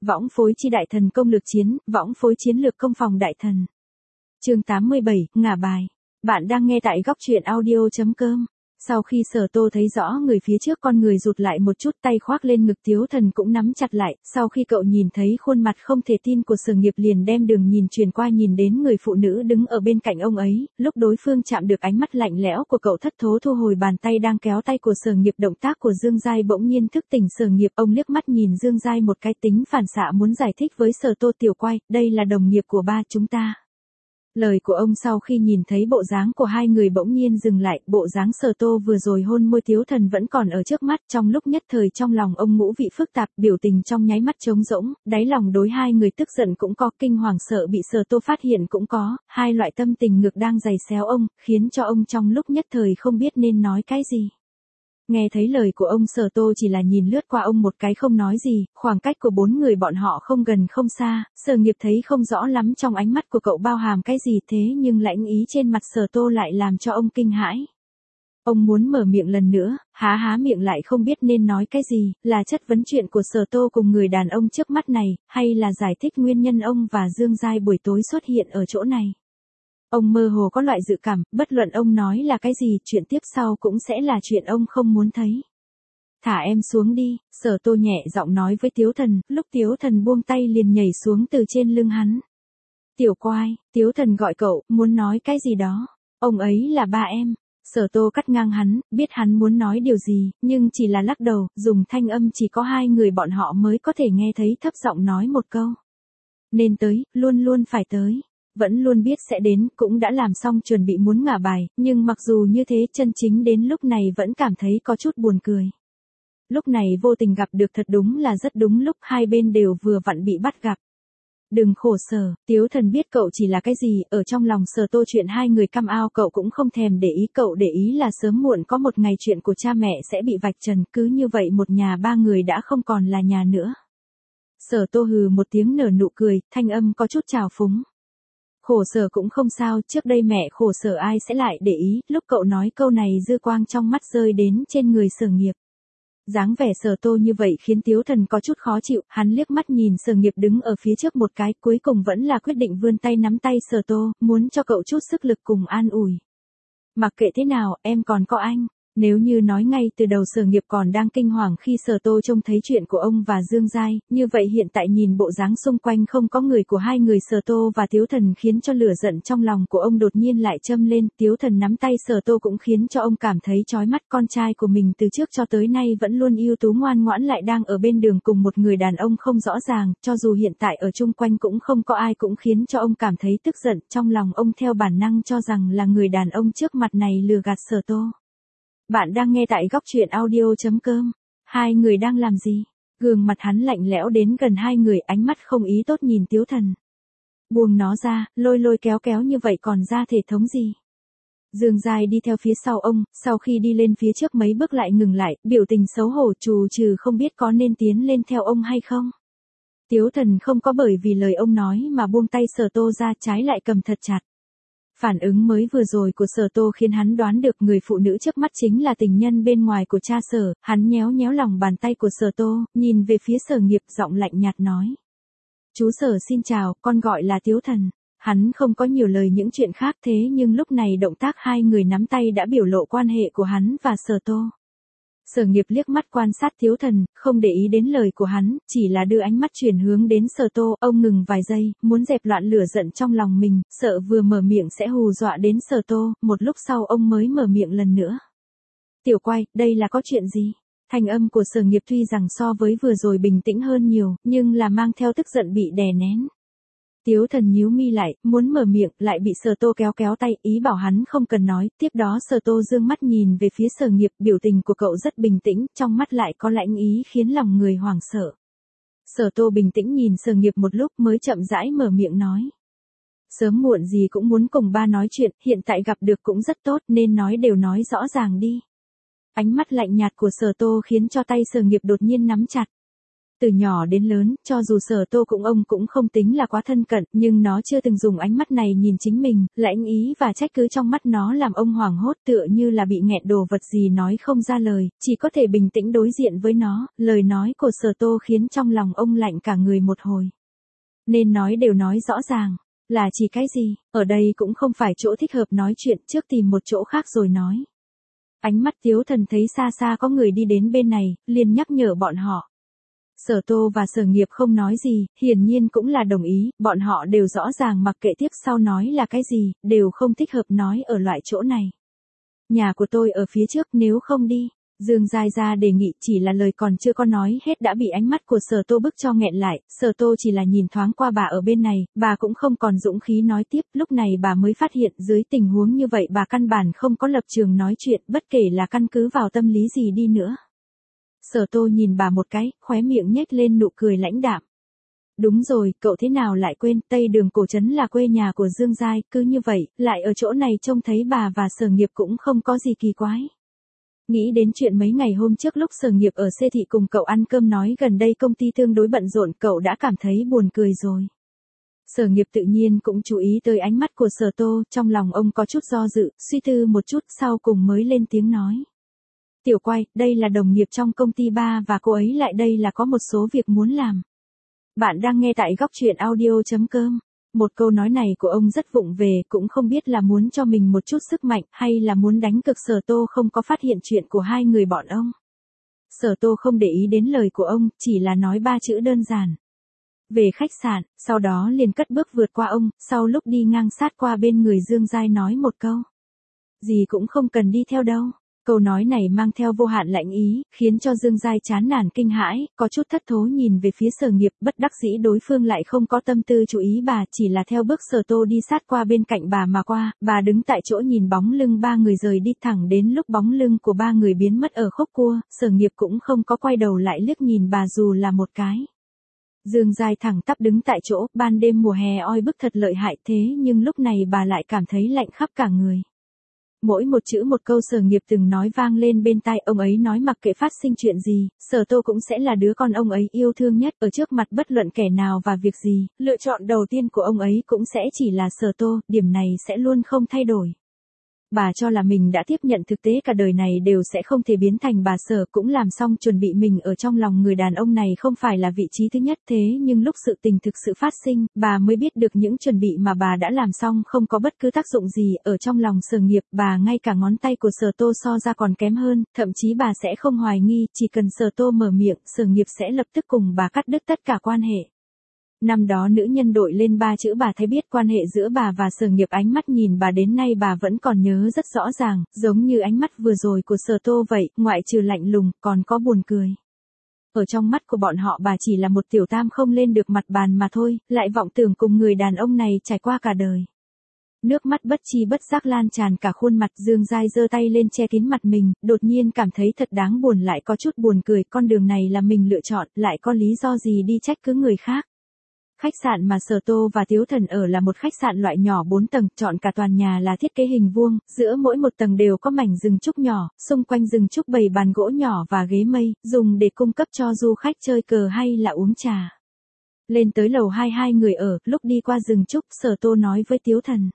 võng phối chi đại thần công lược chiến, võng phối chiến lược công phòng đại thần. Chương 87, ngả bài. Bạn đang nghe tại góc truyện audio.com. Sau khi Sở Tô thấy rõ người phía trước, con người rụt lại một chút, tay khoác lên ngực, Tiếu Thần cũng nắm chặt lại. Sau khi cậu nhìn thấy khuôn mặt không thể tin của Sở Nghiệp, liền đem đường nhìn chuyển qua nhìn đến người phụ nữ đứng ở bên cạnh ông ấy. Lúc đối phương chạm được ánh mắt lạnh lẽo của cậu, thất thố thu hồi bàn tay đang kéo tay của Sở Nghiệp. Động tác của Dương Giai bỗng nhiên thức tỉnh Sở Nghiệp. Ông liếc mắt nhìn Dương Giai một cái, tính phản xạ muốn giải thích với Sở Tô, tiểu quay, đây là đồng nghiệp của ba chúng ta. Lời của ông sau khi nhìn thấy bộ dáng của hai người bỗng nhiên dừng lại, bộ dáng Sở Tô vừa rồi hôn môi Tiếu Thần vẫn còn ở trước mắt, trong lúc nhất thời trong lòng ông ngũ vị phức tạp, biểu tình trong nháy mắt trống rỗng, đáy lòng đối hai người tức giận cũng có, kinh hoàng sợ bị Sở Tô phát hiện cũng có, hai loại tâm tình ngược đang giày xéo ông, khiến cho ông trong lúc nhất thời không biết nên nói cái gì. Nghe thấy lời của ông, Sở Tô chỉ là nhìn lướt qua ông một cái không nói gì, khoảng cách của bốn người bọn họ không gần không xa, Sở Nghiệp thấy không rõ lắm trong ánh mắt của cậu bao hàm cái gì, thế nhưng lãnh ý trên mặt Sở Tô lại làm cho ông kinh hãi. Ông muốn mở miệng lần nữa, há miệng lại không biết nên nói cái gì, là chất vấn chuyện của Sở Tô cùng người đàn ông trước mắt này, hay là giải thích nguyên nhân ông và Dương Giai buổi tối xuất hiện ở chỗ này. Ông mơ hồ có loại dự cảm, bất luận ông nói là cái gì, chuyện tiếp sau cũng sẽ là chuyện ông không muốn thấy. Thả em xuống đi, Sở Tô nhẹ giọng nói với Tiếu Thần, lúc Tiếu Thần buông tay liền nhảy xuống từ trên lưng hắn. Tiểu quai, Tiếu Thần gọi cậu, muốn nói cái gì đó, ông ấy là ba em. Sở Tô cắt ngang hắn, biết hắn muốn nói điều gì, nhưng chỉ là lắc đầu, dùng thanh âm chỉ có hai người bọn họ mới có thể nghe thấy, thấp giọng nói một câu. Nên tới, luôn luôn phải tới. Vẫn luôn biết sẽ đến, cũng đã làm xong chuẩn bị muốn ngả bài, nhưng mặc dù như thế, chân chính đến lúc này vẫn cảm thấy có chút buồn cười. Lúc này vô tình gặp được thật đúng là rất đúng lúc, hai bên đều vừa vặn bị bắt gặp. Đừng khổ sở, Tiếu Thần biết cậu chỉ là cái gì, ở trong lòng Sở Tô chuyện hai người căm ao cậu cũng không thèm để ý, cậu để ý là sớm muộn có một ngày chuyện của cha mẹ sẽ bị vạch trần, cứ như vậy một nhà ba người đã không còn là nhà nữa. Sở Tô hừ một tiếng nở nụ cười, thanh âm có chút trào phúng. Khổ sở cũng không sao, trước đây mẹ khổ sở ai sẽ lại để ý, lúc cậu nói câu này dư quang trong mắt rơi đến trên người Sở Nghiệp. Dáng vẻ Sở Tô như vậy khiến Tiếu Thần có chút khó chịu, hắn liếc mắt nhìn Sở Nghiệp đứng ở phía trước một cái, cuối cùng vẫn là quyết định vươn tay nắm tay Sở Tô, muốn cho cậu chút sức lực cùng an ủi. Mặc kệ thế nào, em còn có anh. Nếu như nói ngay từ đầu Sở Nghiệp còn đang kinh hoàng khi Sở Tô trông thấy chuyện của ông và Dương Giai, như vậy hiện tại nhìn bộ dáng xung quanh không có người của hai người Sở Tô và Tiếu Thần khiến cho lửa giận trong lòng của ông đột nhiên lại châm lên, Tiếu Thần nắm tay Sở Tô cũng khiến cho ông cảm thấy chói mắt, con trai của mình từ trước cho tới nay vẫn luôn ưu tú ngoan ngoãn lại đang ở bên đường cùng một người đàn ông không rõ ràng, cho dù hiện tại ở chung quanh cũng không có ai cũng khiến cho ông cảm thấy tức giận, trong lòng ông theo bản năng cho rằng là người đàn ông trước mặt này lừa gạt Sở Tô. Bạn đang nghe tại góc truyện audio.com. Hai người đang làm gì? Gương mặt hắn lạnh lẽo đến gần hai người, ánh mắt không ý tốt nhìn Tiếu Thần. Buông nó ra, lôi kéo như vậy còn ra thể thống gì? Dương Giai đi theo phía sau ông, sau khi đi lên phía trước mấy bước lại ngừng lại, biểu tình xấu hổ trù trừ không biết có nên tiến lên theo ông hay không. Tiếu Thần không có bởi vì lời ông nói mà buông tay Sở Tô ra, trái lại cầm thật chặt. Phản ứng mới vừa rồi của Sở Tô khiến hắn đoán được người phụ nữ trước mắt chính là tình nhân bên ngoài của cha Sở, hắn nhéo lòng bàn tay của Sở Tô, nhìn về phía Sở Nghiệp, giọng lạnh nhạt nói. Chú Sở xin chào, con gọi là Tiếu Thần. Hắn không có nhiều lời những chuyện khác, thế nhưng lúc này động tác hai người nắm tay đã biểu lộ quan hệ của hắn và Sở Tô. Sở Nghiệp liếc mắt quan sát Tiếu Thần, không để ý đến lời của hắn, chỉ là đưa ánh mắt chuyển hướng đến Sở Tô, ông ngừng vài giây, muốn dẹp loạn lửa giận trong lòng mình, sợ vừa mở miệng sẽ hù dọa đến Sở Tô, một lúc sau ông mới mở miệng lần nữa. Tiểu quay, đây là có chuyện gì? Thanh âm của Sở Nghiệp tuy rằng so với vừa rồi bình tĩnh hơn nhiều, nhưng là mang theo tức giận bị đè nén. Tiếu Thần nhíu mi lại, muốn mở miệng, lại bị Sở Tô kéo tay, ý bảo hắn không cần nói, tiếp đó Sở Tô dương mắt nhìn về phía Sở Nghiệp, biểu tình của cậu rất bình tĩnh, trong mắt lại có lãnh ý khiến lòng người hoảng sợ. Sở Tô bình tĩnh nhìn Sở Nghiệp một lúc mới chậm rãi mở miệng nói. Sớm muộn gì cũng muốn cùng ba nói chuyện, hiện tại gặp được cũng rất tốt nên nói đều nói rõ ràng đi. Ánh mắt lạnh nhạt của Sở Tô khiến cho tay Sở Nghiệp đột nhiên nắm chặt. Từ nhỏ đến lớn, cho dù Sở Tô ông cũng không tính là quá thân cận, nhưng nó chưa từng dùng ánh mắt này nhìn chính mình, lãnh ý và trách cứ trong mắt nó làm ông hoảng hốt tựa như là bị nghẹn đồ vật gì nói không ra lời, chỉ có thể bình tĩnh đối diện với nó, lời nói của Sở Tô khiến trong lòng ông lạnh cả người một hồi. Nên nói đều nói rõ ràng, là chỉ cái gì, ở đây cũng không phải chỗ thích hợp nói chuyện, trước tìm một chỗ khác rồi nói. Ánh mắt Tiếu Thần thấy xa xa có người đi đến bên này, liền nhắc nhở bọn họ. Sở Tô và Sở Nghiệp không nói gì, hiển nhiên cũng là đồng ý, bọn họ đều rõ ràng mặc kệ tiếp sau nói là cái gì, đều không thích hợp nói ở loại chỗ này. Nhà của tôi ở phía trước, nếu không đi. Dương Giai ra đề nghị, chỉ là lời còn chưa có nói hết đã bị ánh mắt của Sở Tô bức cho nghẹn lại, Sở Tô chỉ là nhìn thoáng qua bà ở bên này, bà cũng không còn dũng khí nói tiếp, lúc này bà mới phát hiện dưới tình huống như vậy bà căn bản không có lập trường nói chuyện, bất kể là căn cứ vào tâm lý gì đi nữa. Sở Tô nhìn bà một cái, khóe miệng nhếch lên nụ cười lãnh đạm. Đúng rồi, cậu thế nào lại quên, Tây Đường Cổ Trấn là quê nhà của Dương Giai, cứ như vậy, lại ở chỗ này trông thấy bà và Sở Nghiệp cũng không có gì kỳ quái. Nghĩ đến chuyện mấy ngày hôm trước lúc Sở Nghiệp ở Xê Thị cùng cậu ăn cơm nói gần đây công ty tương đối bận rộn, cậu đã cảm thấy buồn cười rồi. Sở Nghiệp tự nhiên cũng chú ý tới ánh mắt của Sở Tô, trong lòng ông có chút do dự, suy tư một chút sau cùng mới lên tiếng nói. Tiểu Quay, đây là đồng nghiệp trong công ty ba và cô ấy lại đây là có một số việc muốn làm. Bạn đang nghe tại góc truyện audio.com. Một câu nói này của ông rất vụng về, cũng không biết là muốn cho mình một chút sức mạnh hay là muốn đánh cực Sở Tô không có phát hiện chuyện của hai người bọn ông. Sở Tô không để ý đến lời của ông, chỉ là nói ba chữ đơn giản. Về khách sạn, sau đó liền cất bước vượt qua ông, sau lúc đi ngang sát qua bên người Dương Giai nói một câu. Gì cũng không cần đi theo đâu. Câu nói này mang theo vô hạn lạnh ý, khiến cho Dương Giai chán nản kinh hãi, có chút thất thố nhìn về phía Sở Nghiệp, bất đắc dĩ đối phương lại không có tâm tư chú ý bà, chỉ là theo bước Sở Tô đi sát qua bên cạnh bà mà qua, bà đứng tại chỗ nhìn bóng lưng ba người rời đi, thẳng đến lúc bóng lưng của ba người biến mất ở khúc cua, Sở Nghiệp cũng không có quay đầu lại liếc nhìn bà dù là một cái. Dương Giai thẳng tắp đứng tại chỗ, ban đêm mùa hè oi bức thật lợi hại, thế nhưng lúc này bà lại cảm thấy lạnh khắp cả người. Mỗi một chữ một câu Sở Nghiệp từng nói vang lên bên tai, ông ấy nói mặc kệ phát sinh chuyện gì, Sở Tô cũng sẽ là đứa con ông ấy yêu thương nhất, ở trước mặt bất luận kẻ nào và việc gì, lựa chọn đầu tiên của ông ấy cũng sẽ chỉ là Sở Tô, điểm này sẽ luôn không thay đổi. Bà cho là mình đã tiếp nhận thực tế cả đời này đều sẽ không thể biến thành bà Sở, cũng làm xong chuẩn bị mình ở trong lòng người đàn ông này không phải là vị trí thứ nhất, thế nhưng lúc sự tình thực sự phát sinh, bà mới biết được những chuẩn bị mà bà đã làm xong không có bất cứ tác dụng gì, ở trong lòng Sở Nghiệp, bà ngay cả ngón tay của Sở Tô so ra còn kém hơn, thậm chí bà sẽ không hoài nghi, chỉ cần Sở Tô mở miệng, Sở Nghiệp sẽ lập tức cùng bà cắt đứt tất cả quan hệ. Năm đó nữ nhân đội lên ba chữ bà thấy biết quan hệ giữa bà và Sở Nghiệp, ánh mắt nhìn bà đến nay bà vẫn còn nhớ rất rõ ràng, giống như ánh mắt vừa rồi của Sở Tô vậy, ngoại trừ lạnh lùng, còn có buồn cười. Ở trong mắt của bọn họ bà chỉ là một tiểu tam không lên được mặt bàn mà thôi, lại vọng tưởng cùng người đàn ông này trải qua cả đời. Nước mắt bất chi bất giác lan tràn cả khuôn mặt, Dương Giai giơ tay lên che kín mặt mình, đột nhiên cảm thấy thật đáng buồn lại có chút buồn cười, con đường này là mình lựa chọn, lại có lý do gì đi trách cứ người khác. Khách sạn mà Sở Tô và Tiếu Thần ở là một khách sạn loại nhỏ 4 tầng, chọn cả tòa nhà là thiết kế hình vuông, giữa mỗi một tầng đều có mảnh rừng trúc nhỏ, xung quanh rừng trúc bày bàn gỗ nhỏ và ghế mây, dùng để cung cấp cho du khách chơi cờ hay là uống trà. Lên tới lầu 2 hai người ở, lúc đi qua rừng trúc, Sở Tô nói với Tiếu Thần.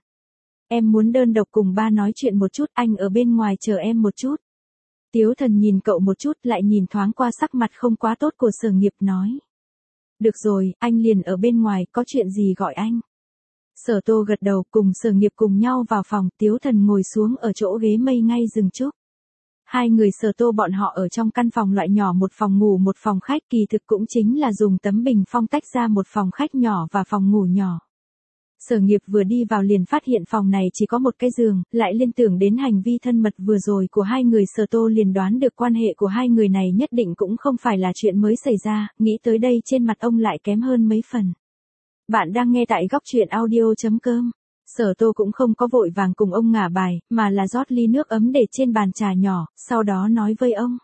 Em muốn đơn độc cùng ba nói chuyện một chút, anh ở bên ngoài chờ em một chút. Tiếu Thần nhìn cậu một chút, lại nhìn thoáng qua sắc mặt không quá tốt của Sở Nghiệp nói. Được rồi, anh liền ở bên ngoài, có chuyện gì gọi anh. Sở Tô gật đầu, cùng Sở Nghiệp cùng nhau vào phòng, Tiếu Thần ngồi xuống ở chỗ ghế mây ngay rừng trúc. Hai người Sở Tô bọn họ ở trong căn phòng loại nhỏ, một phòng ngủ một phòng khách, kỳ thực cũng chính là dùng tấm bình phong tách ra một phòng khách nhỏ và phòng ngủ nhỏ. Sở Nghiệp vừa đi vào liền phát hiện phòng này chỉ có một cái giường, lại liên tưởng đến hành vi thân mật vừa rồi của hai người, Sở Tô liền đoán được quan hệ của hai người này nhất định cũng không phải là chuyện mới xảy ra, nghĩ tới đây trên mặt ông lại kém hơn mấy phần. Bạn đang nghe tại góc truyện audio.com. Sở Tô cũng không có vội vàng cùng ông ngả bài, mà là rót ly nước ấm để trên bàn trà nhỏ, sau đó nói với ông.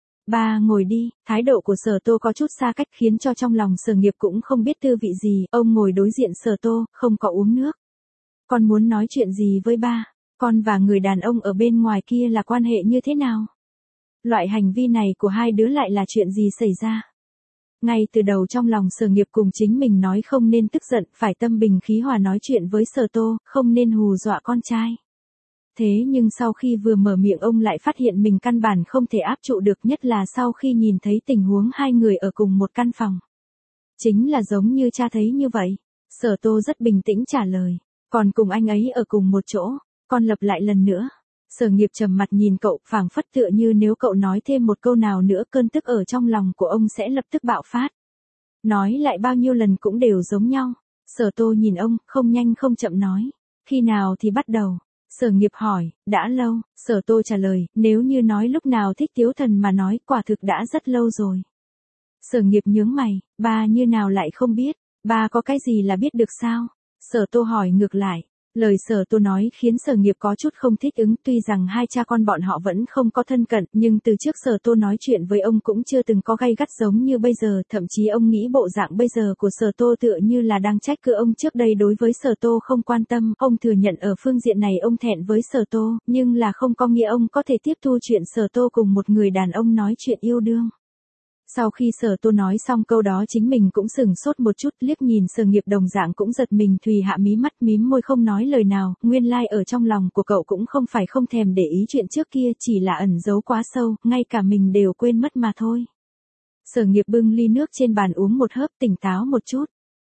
Ba ngồi đi, thái độ của Sở Tô có chút xa cách khiến cho trong lòng Sở Nghiệp cũng không biết tư vị gì, ông ngồi đối diện Sở Tô, không có uống nước. Con muốn nói chuyện gì với ba, con và người đàn ông ở bên ngoài kia là quan hệ như thế nào? Loại hành vi này của hai đứa lại là chuyện gì xảy ra? Ngay từ đầu trong lòng Sở Nghiệp cùng chính mình nói không nên tức giận, phải tâm bình khí hòa nói chuyện với Sở Tô, không nên hù dọa con trai. Thế nhưng sau khi vừa mở miệng ông lại phát hiện mình căn bản không thể áp trụ được, nhất là sau khi nhìn thấy tình huống hai người ở cùng một căn phòng. Chính là giống như cha thấy như vậy. Sở Tô rất bình tĩnh trả lời. Còn cùng anh ấy ở cùng một chỗ, con lặp lại lần nữa. Sở Nghiệp trầm mặt nhìn cậu, phảng phất tựa như nếu cậu nói thêm một câu nào nữa cơn tức ở trong lòng của ông sẽ lập tức bạo phát. Nói lại bao nhiêu lần cũng đều giống nhau. Sở Tô nhìn ông, không nhanh không chậm nói. Khi nào thì bắt đầu? Sở Nghiệp hỏi, đã lâu. Sở Tô trả lời, nếu như nói lúc nào thích Tiếu Thần mà nói, quả thực đã rất lâu rồi. Sở Nghiệp nhướng mày, ba như nào lại không biết, ba có cái gì là biết được sao? Sở Tô hỏi ngược lại. Lời Sở Tô nói khiến Sở Nghiệp có chút không thích ứng, tuy rằng hai cha con bọn họ vẫn không có thân cận, nhưng từ trước Sở Tô nói chuyện với ông cũng chưa từng có gay gắt giống như bây giờ, thậm chí ông nghĩ bộ dạng bây giờ của Sở Tô tựa như là đang trách cứ ông trước đây đối với Sở Tô không quan tâm, ông thừa nhận ở phương diện này ông thẹn với Sở Tô, nhưng là không có nghĩa ông có thể tiếp thu chuyện Sở Tô cùng một người đàn ông nói chuyện yêu đương. Sau khi Sở Tô nói xong câu đó chính mình cũng sửng sốt một chút, liếc nhìn Sở Nghiệp đồng dạng cũng giật mình, Thùy hạ mí mắt mím môi không nói lời nào, nguyên lai ở trong lòng của cậu cũng không phải không thèm để ý chuyện trước kia, chỉ là ẩn giấu quá sâu, ngay cả mình đều quên mất mà thôi. Sở Nghiệp bưng ly nước trên bàn uống một hớp, tỉnh táo một chút.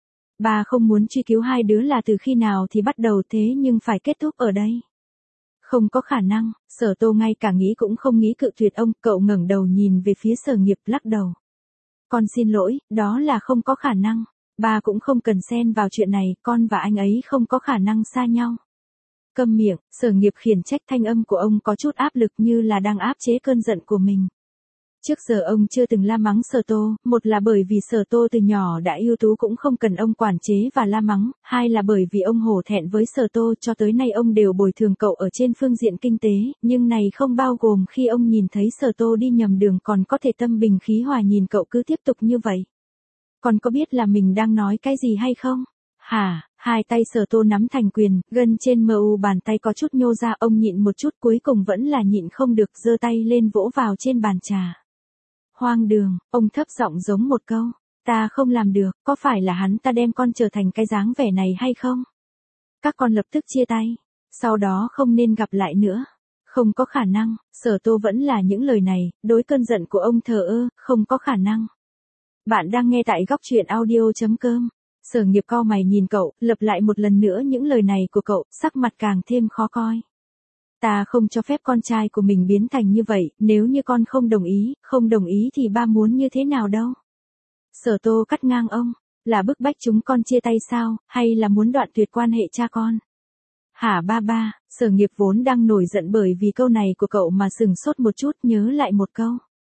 Ba không muốn truy cứu hai đứa là từ khi nào thì bắt đầu, thế nhưng phải kết thúc ở đây. Không có khả năng. Sở Tô ngay cả nghĩ cũng không nghĩ cự tuyệt ông, cậu ngẩng đầu nhìn về phía Sở Nghiệp lắc đầu. Con xin lỗi, đó là không có khả năng. Ba cũng không cần xen vào chuyện này, con và anh ấy không có khả năng xa nhau. Câm miệng. Sở Nghiệp khiển trách, thanh âm của ông có chút áp lực như là đang áp chế cơn giận của mình. Trước giờ ông chưa từng la mắng Sở Tô, một là bởi vì Sở Tô từ nhỏ đã ưu tú cũng không cần ông quản chế và la mắng, hai là bởi vì ông hổ thẹn với Sở Tô, cho tới nay ông đều bồi thường cậu ở trên phương diện kinh tế, nhưng này không bao gồm khi ông nhìn thấy Sở Tô đi nhầm đường còn có thể tâm bình khí hòa nhìn cậu cứ tiếp tục như vậy. Còn có biết là mình đang nói cái gì hay không? Hả? Hai tay Sở Tô nắm thành quyền, gân trên mu bàn tay có chút nhô ra, ông nhịn một chút cuối cùng vẫn là nhịn không được, giơ tay lên vỗ vào trên bàn trà. Hoang đường, ông thấp giọng giống một câu. Ta không làm được, có phải là hắn ta đem con trở thành cái dáng vẻ này hay không? Các con lập tức chia tay. Sau đó không nên gặp lại nữa. Không có khả năng. Sở Tô vẫn là những lời này, đối cơn giận của ông thờ ơ, không có khả năng. Bạn đang nghe tại góc truyện audio.com. Sở Nghiệp cau mày nhìn cậu, lặp lại một lần nữa những lời này của cậu, sắc mặt càng thêm khó coi. Ta không cho phép con trai của mình biến thành như vậy, nếu như con không đồng ý thì ba muốn như thế nào đâu. Sở Tô cắt ngang ông, là bức bách chúng con chia tay sao, hay là muốn đoạn tuyệt quan hệ cha con? Hả ba, Sở Nghiệp vốn đang nổi giận bởi vì câu này của cậu mà sừng sốt một chút, nhớ lại một câu.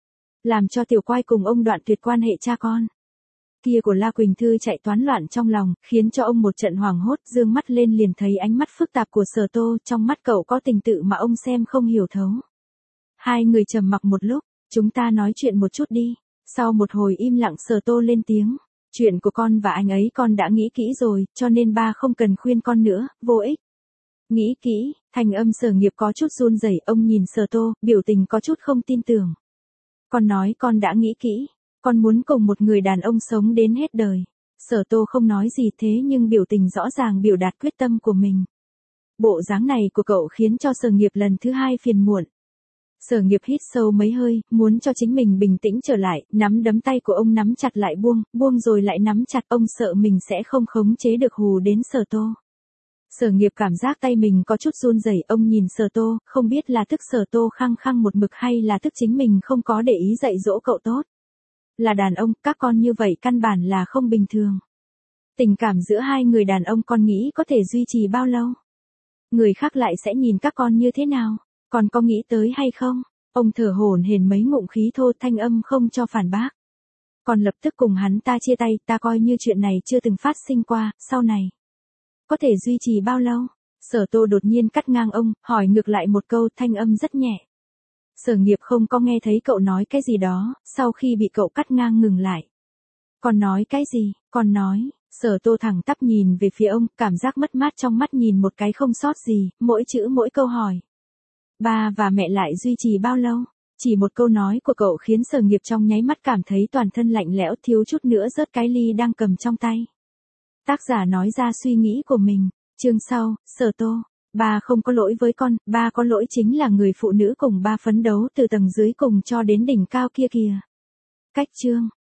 Làm cho Tiểu Quai cùng ông đoạn tuyệt quan hệ cha con. Kia của La Quỳnh Thư chạy toán loạn trong lòng, khiến cho ông một trận hoảng hốt, dương mắt lên liền thấy ánh mắt phức tạp của Sở Tô, trong mắt cậu có tình tự mà ông xem không hiểu thấu. Hai người trầm mặc một lúc, chúng ta nói chuyện một chút đi. Sau một hồi im lặng Sở Tô lên tiếng. Chuyện của con và anh ấy con đã nghĩ kỹ rồi, cho nên ba không cần khuyên con nữa, vô ích. Nghĩ kỹ, thanh âm Sở Nghiệp có chút run rẩy, ông nhìn Sở Tô, biểu tình có chút không tin tưởng. Con nói con đã nghĩ kỹ. Con muốn cùng một người đàn ông sống đến hết đời. Sở Tô không nói gì thế nhưng biểu tình rõ ràng biểu đạt quyết tâm của mình. Bộ dáng này của cậu khiến cho Sở Nghiệp lần thứ hai phiền muộn. Sở Nghiệp hít sâu mấy hơi, muốn cho chính mình bình tĩnh trở lại, nắm đấm tay của ông nắm chặt lại buông rồi lại nắm chặt, ông sợ mình sẽ không khống chế được hù đến Sở Tô. Sở Nghiệp cảm giác tay mình có chút run rẩy, ông nhìn Sở Tô, không biết là tức Sở Tô khăng khăng một mực hay là tức chính mình không có để ý dạy dỗ cậu tốt. Là đàn ông, các con như vậy căn bản là không bình thường. Tình cảm giữa hai người đàn ông con nghĩ có thể duy trì bao lâu? Người khác lại sẽ nhìn các con như thế nào? Con có nghĩ tới hay không? Ông thở hổn hển mấy ngụm khí thô, thanh âm không cho phản bác. Con lập tức cùng hắn ta chia tay, ta coi như chuyện này chưa từng phát sinh qua, sau này. Có thể duy trì bao lâu? Sở Tô đột nhiên cắt ngang ông, hỏi ngược lại một câu, thanh âm rất nhẹ. Sở Nghiệp không có nghe thấy cậu nói cái gì đó, sau khi bị cậu cắt ngang ngừng lại. Con nói cái gì? Con nói. Sở Tô thẳng tắp nhìn về phía ông, cảm giác mất mát trong mắt nhìn một cái không sót gì, mỗi chữ mỗi câu hỏi. Ba và mẹ lại duy trì bao lâu? Chỉ một câu nói của cậu khiến Sở Nghiệp trong nháy mắt cảm thấy toàn thân lạnh lẽo, thiếu chút nữa rớt cái ly đang cầm trong tay. Tác giả nói ra suy nghĩ của mình. Chương sau, Sở Tô. Ba không có lỗi với con, ba có lỗi chính là người phụ nữ cùng ba phấn đấu từ tầng dưới cùng cho đến đỉnh cao kia kìa. Cách chương.